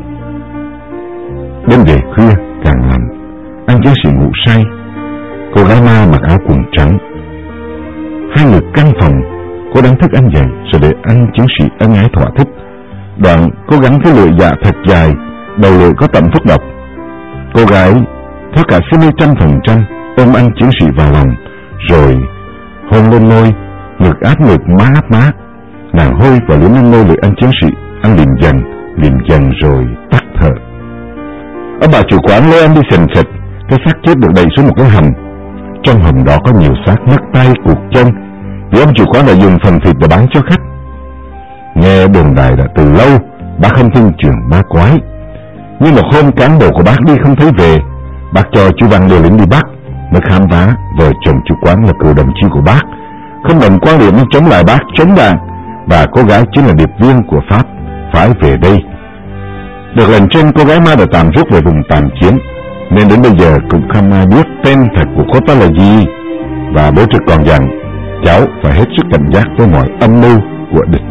Đêm về khuya càng lạnh, anh chiến sĩ ngủ say, cô gái ma mặc áo quần trắng. Hai người căn phòng, cô đánh thức anh dậy rồi để anh chiến sĩ ân ái thỏa thích. Đoạn cô gắn cái lưỡi dạ thật dài, đầu lưỡi có tẩm thuốc độc. Cô gái thoát cả xin trăm phần trăm ôm anh chiến sĩ vào lòng, rồi hôn lên môi, ngực áp ngực, má áp má. Nàng hôi và liếm lên môi lưỡi anh chiến sĩ. Anh liềm dần, liềm dần rồi tắt thở. Ông bà chủ quán lôi anh đi sình sịch. Cái xác chết được đẩy xuống một cái hầm. Trong hầm đó có nhiều xác mất tay, cụt chân, vì ông chủ quán đã dùng phần thịt để bán cho khách. Nghe đồn đại đã từ lâu, bác không tin chuyện ma quái. Nhưng một hôm cán bộ của bác đi không thấy về, Bác cho chú Văn đưa lính đi bắt, mới khám phá vợ chồng chú Quán là cựu đồng chí của bác, không đồng quan điểm chống lại bác, chống đảng, và cô gái chính là điệp viên của Pháp phái về đây. Được lần trên, cô gái ma đã tạm rút về vùng tàn chiến, nên đến bây giờ cũng không ai biết tên thật của cô ta là gì. Và bố Trực còn dặn cháu phải hết sức cảnh giác với mọi âm mưu của địch.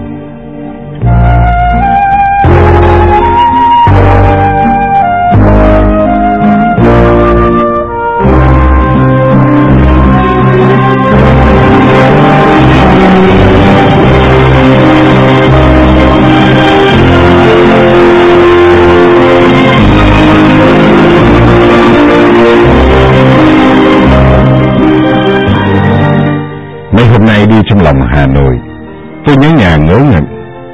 Mấy hôm nay đi trong lòng Hà Nội, tôi nhớ nhà ngớ ngẩn.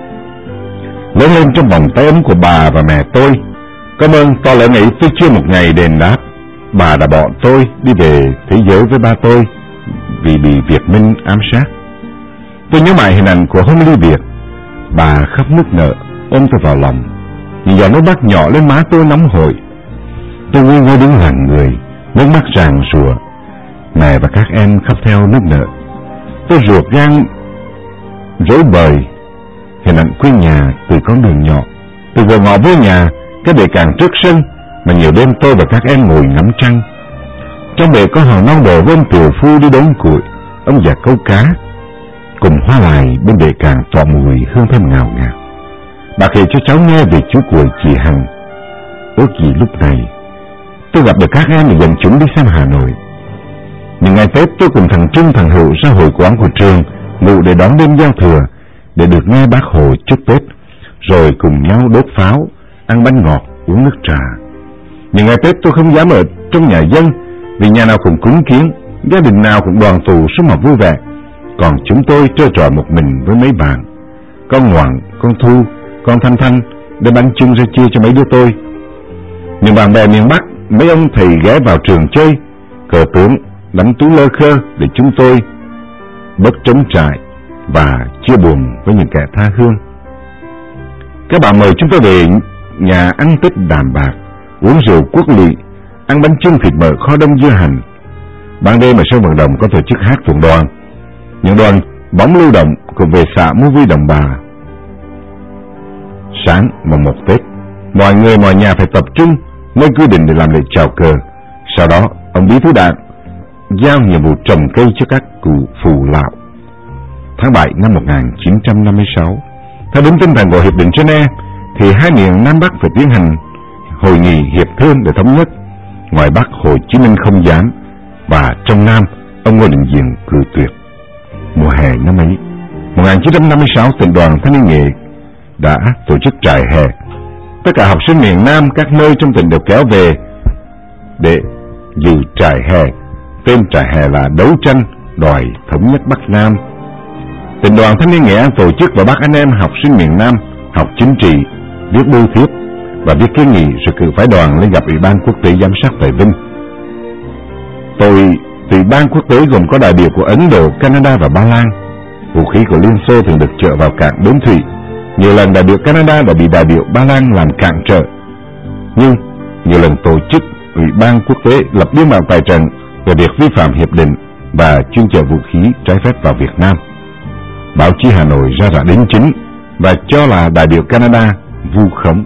Lớn lên trong vòng tay ấm của bà và mẹ tôi, cảm ơn to lớn ấy tôi chưa một ngày đền đáp. Bà đã bỏ tôi đi về thế giới với ba tôi vì bị Việt Minh ám sát. Tôi nhớ mãi hình ảnh của hôm ly biệt. Bà khóc nức nở ôm tôi vào lòng, nhìn giọt nước mắt nhỏ lên má tôi nóng hổi. Tôi ngây ngơ đứng lặng người, nước mắt ràng rùa. Mẹ và các em khóc theo nức nở. Tôi ruột gan rối bời hình ảnh quê nhà từ con đường nhỏ, từ vừa ngõ vô nhà cái bể cạn trước sân mà nhiều đêm tôi và các em ngồi ngắm trăng. Trong bể có hòn non đồ với ông tiểu phu đi đốn củi, ông già câu cá, cùng hoa lại bên bể cạn tỏa mùi hương thơm ngào ngạt. Bà kể cho cháu nghe về chú của chị Hằng. Ước gì lúc này tôi gặp được các em để dẫn chúng đi xem Hà Nội. Những ngày Tết tôi cùng thằng Trung thằng Hữu ra hội quán của trường ngủ để đón đêm giao thừa, để được nghe bác Hồ chúc Tết, rồi cùng nhau đốt pháo, ăn bánh ngọt, uống nước trà. Những ngày Tết tôi không dám ở trong nhà dân, vì nhà nào cũng cúng kiến, gia đình nào cũng đoàn tụ sống mà vui vẻ. Còn chúng tôi trơ trọi một mình với mấy bạn, con Ngoạn, con Thu, con Thanh Thanh để bánh chưng ra chia cho mấy đứa tôi. Những bạn bè miền Bắc, mấy ông thầy ghé vào trường chơi cờ tướng, đánh tú lơ khơ để chúng tôi bớt trống trải và chia buồn với những kẻ tha hương. Các bạn mời chúng tôi về nhà ăn Tết đàm bạc, uống rượu quốc lụy, ăn bánh chưng thịt mỡ kho đông dưa hành. Ban đêm ở sân vận động có tổ chức hát phường đoàn, những đoàn bóng lưu động cùng về xạ mua vui đồng bà. Sáng mùng một Tết, mọi người mọi nhà phải tập trung nơi quy định để làm lễ chào cờ. Sau đó ông bí thư đảng giao nhiệm vụ trồng cây cho các cụ phù lão. Tháng bảy năm một nghìn chín trăm năm mươi sáu, theo đúng tinh thần của hiệp định Geneva, thì hai miền Nam Bắc phải tiến hành hội nghị hiệp thương để thống nhất. Ngoài Bắc, Hồ Chí Minh không dám, và trong Nam, ông Ngô Đình Diệm cự tuyệt. Mùa hè năm ấy, một nghìn chín trăm năm mươi sáu, tỉnh đoàn Thanh niên Nghệ đã tổ chức trại hè. Tất cả học sinh miền Nam các nơi trong tỉnh đều kéo về để dự trại hè. Tên trại hè là đấu tranh đòi thống nhất Bắc Nam. Tỉnh đoàn Thanh niên Nghệ An tổ chức và bắt anh em học sinh miền Nam học chính trị, viết bưu thiếp và viết kiến nghị, rồi cử phái đoàn lên gặp Ủy ban quốc tế giám sát tại Vinh. Tôi từ Ủy ban quốc tế gồm có đại biểu của Ấn Độ, Canada và Ba Lan. Vũ khí của Liên Xô thường được chở vào cảng Bến Thủy. Nhiều lần đại biểu Canada đã bị đại biểu Ba Lan làm cản trở, nhưng nhiều lần tổ chức Ủy ban quốc tế lập biên bản tài trận về việc vi phạm hiệp định và chuyên chở vũ khí trái phép vào Việt Nam. Báo chí Hà Nội ra rã đính chính và cho là đại biểu Canada vu khống.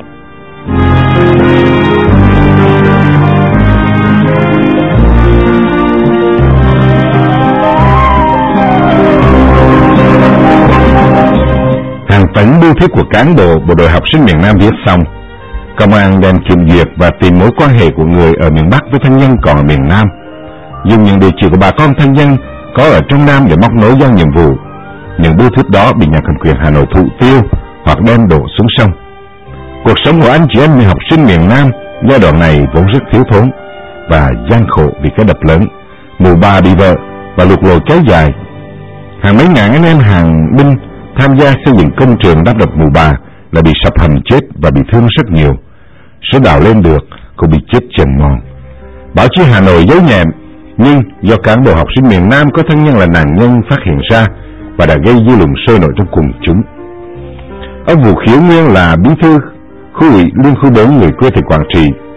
Hàng tấn bưu thiếp của cán bộ bộ đội học sinh miền Nam viết xong, công an đem kiểm duyệt và tìm mối quan hệ của người ở miền Bắc với thân nhân còn ở miền Nam, dùng những địa chỉ của bà con thân nhân có ở trong Nam để móc nối giao nhiệm vụ. Những bưu thiếp đó bị nhà cầm quyền Hà Nội thụ tiêu hoặc đem đổ xuống sông. Cuộc sống của anh chị em người học sinh miền Nam giai đoạn này vốn rất thiếu thốn và gian khổ vì cái đập lớn, mù ba bị vợ và lụt lội kéo dài. Hàng mấy ngàn anh em hàng binh tham gia xây dựng công trường đắp đập mù ba là bị sập hầm chết và bị thương rất nhiều. Số đào lên được cũng bị chết chần mòn. Báo chí Hà Nội giấu nhẹm, nhưng do cán bộ học sinh miền Nam có thân nhân là nạn nhân phát hiện ra và đã gây dư luận sôi nổi trong quần chúng. Ông Vũ Khiếu Nguyên là bí thư khu ủy Liên khu bốn người quê tỉnh Quảng Trị.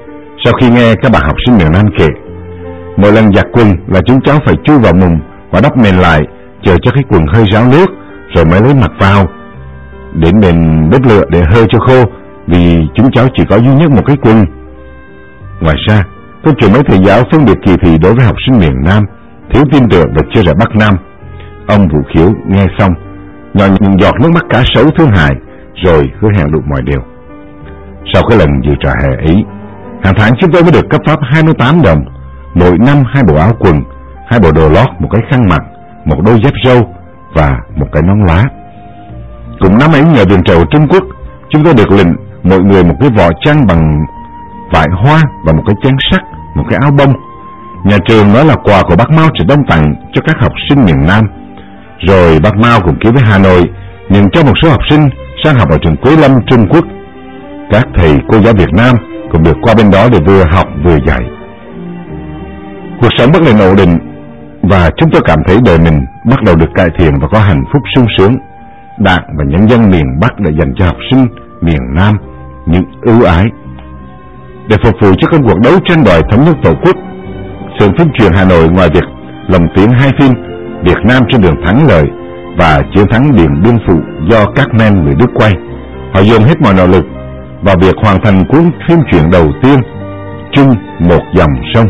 Sau khi nghe các bạn học sinh miền Nam kể, mỗi lần giặt quần là chúng cháu phải chui vào mùng và đắp mền lại, chờ cho cái quần hơi ráo nước rồi mới lấy mặc vào. Đến bên bếp lửa để hơi cho khô, vì chúng cháu chỉ có duy nhất một cái quần. Ngoài ra, câu chuyện mấy thầy giáo phân biệt kỳ thị đối với học sinh miền Nam, thiếu tin tưởng và chia rẽ Bắc Nam. Ông Vũ Khiếu nghe xong, nhỏ những giọt nước mắt cá sấu thương hại, rồi hứa hẹn đủ mọi điều. Sau cái lần dự trà hè ấy, hàng tháng chúng tôi mới được cấp phát hai mươi tám đồng, mỗi năm hai bộ áo quần, hai bộ đồ lót, một cái khăn mặt, một đôi dép râu và một cái nón lá. Cùng năm ấy nhờ viện trợ Trung Quốc, chúng tôi được lệnh mỗi người một cái vỏ chăn bằng vải hoa và một cái chén sắt, một cái áo bông. Nhà trường nói là quà của bác Mao sẽ đông tặng cho các học sinh miền Nam. Rồi bác Mao cũng ký với Hà Nội nhận cho một số học sinh sang học ở trường Quế Lâm, Trung Quốc. Các thầy cô giáo Việt Nam cũng được qua bên đó để vừa học vừa dạy. Cuộc sống bất lên ổn định và chúng tôi cảm thấy đời mình bắt đầu được cải thiện và có hạnh phúc sung sướng. Đảng và nhân dân miền Bắc đã dành cho học sinh miền Nam những ưu ái. Để phục vụ cho công cuộc đấu tranh đòi thống nhất Tổ quốc, xưởng phim truyện Hà Nội ngoài việc lồng tiếng hai phim Việt Nam trên đường thắng lợi và Chiến thắng Điện Biên Phủ do các men người Đức quay, họ dồn hết mọi nỗ lực vào việc hoàn thành cuốn phim truyện đầu tiên Chung Một Dòng Sông.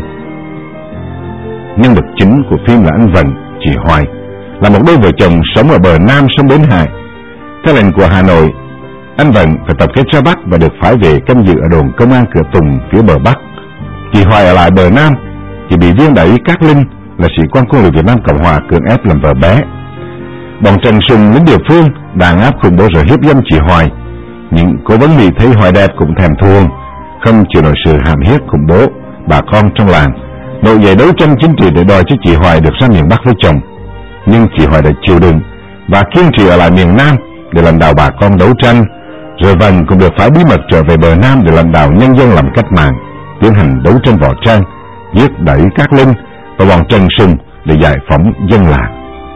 Nhân vật chính của phim là anh Vận, chị Hoài, là một đôi vợ chồng sống ở bờ Nam sông Bến Hải. Theo lệnh của Hà Nội, anh Vận phải tập kết ra Bắc và được phái về canh giữ ở đồn công an Cửa Tùng phía bờ Bắc. Chị Hoài ở lại bờ Nam thì bị viên đại úy Cát Linh là sĩ quan quân đội Việt Nam Cộng Hòa cưỡng ép làm vợ bé. Bọn Trần Sùng lính địa phương đàn áp khủng bố rồi hiếp dâm chị Hoài. Những cố vấn Mỹ thấy Hoài đẹp cũng thèm thuồng, không chịu nổi sự hãm hiếp khủng bố. Bà con trong làng nổi dậy đấu tranh chính trị để đòi cho chị Hoài được ra miền Bắc với chồng. Nhưng chị Hoài đã chịu đựng và kiên trì ở lại miền Nam để lãnh đạo bà con đấu tranh. Rồi Vân cũng được phái bí mật trở về bờ Nam để lãnh đạo nhân dân làm cách mạng, tiến hành đấu tranh võ trang, giết đẩy Cát Linh và bọn Trần Sùng để giải phóng dân làng.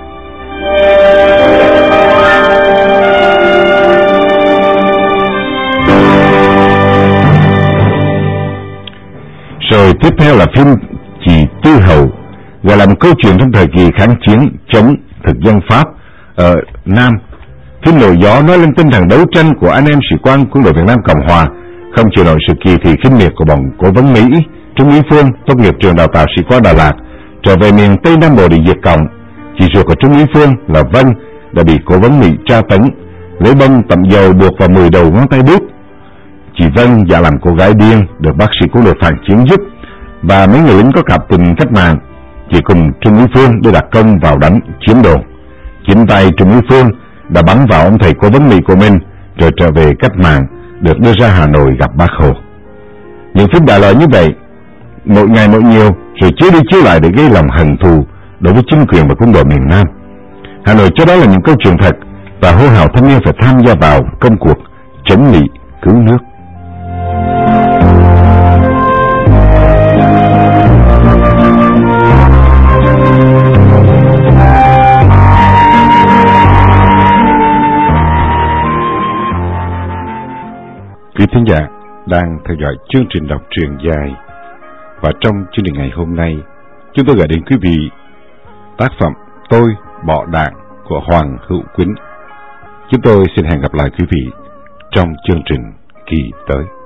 Rồi tiếp theo là phim Chị Tư Hậu, gọi là một câu chuyện trong thời kỳ kháng chiến chống thực dân Pháp ở Nam. Phim nổi gió nói lên tinh thần đấu tranh của anh em sĩ quan quân đội Việt Nam Cộng Hòa, không chịu nổi sự kỳ thị khinh miệt của bọn cố vấn Mỹ. Trung úy Phương tốt nghiệp trường đào tạo sĩ quan Đà Lạt, trở về miền Tây Nam Bộ để diệt Cộng. Chị ruột của Trung úy Phương là Vân đã bị cố vấn Mỹ tra tấn, lấy bông tẩm dầu buộc vào mười đầu ngón tay đút. Chị Vân giả làm cô gái điên được bác sĩ quân đội phản chiến giúp, và mấy người lính có cảm tình cách mạng. Chị cùng Trung úy Phương đi đặt công vào đánh chiếm đồn. Chính tay Trung úy Phương đã bắn vào ông thầy cố vấn Mỹ của mình, rồi trở về cách mạng, được đưa ra Hà Nội gặp Bác Hồ. Những phim đại loại như vậy, mỗi ngày mỗi nhiều, rồi chiếu đi chiếu lại để gây lòng hận thù đối với chính quyền và quân đội miền Nam. Hà Nội cho đó là những câu chuyện thật và hô hào thanh niên phải tham gia vào công cuộc chống Mỹ cứu nước. Quý thính giả đang theo dõi chương trình đọc truyện dài, và trong chương trình ngày hôm nay, chúng tôi gửi đến quý vị tác phẩm Tôi Bỏ Đảng của Hoàng Hữu Quýnh. Chúng tôi xin hẹn gặp lại quý vị trong chương trình kỳ tới.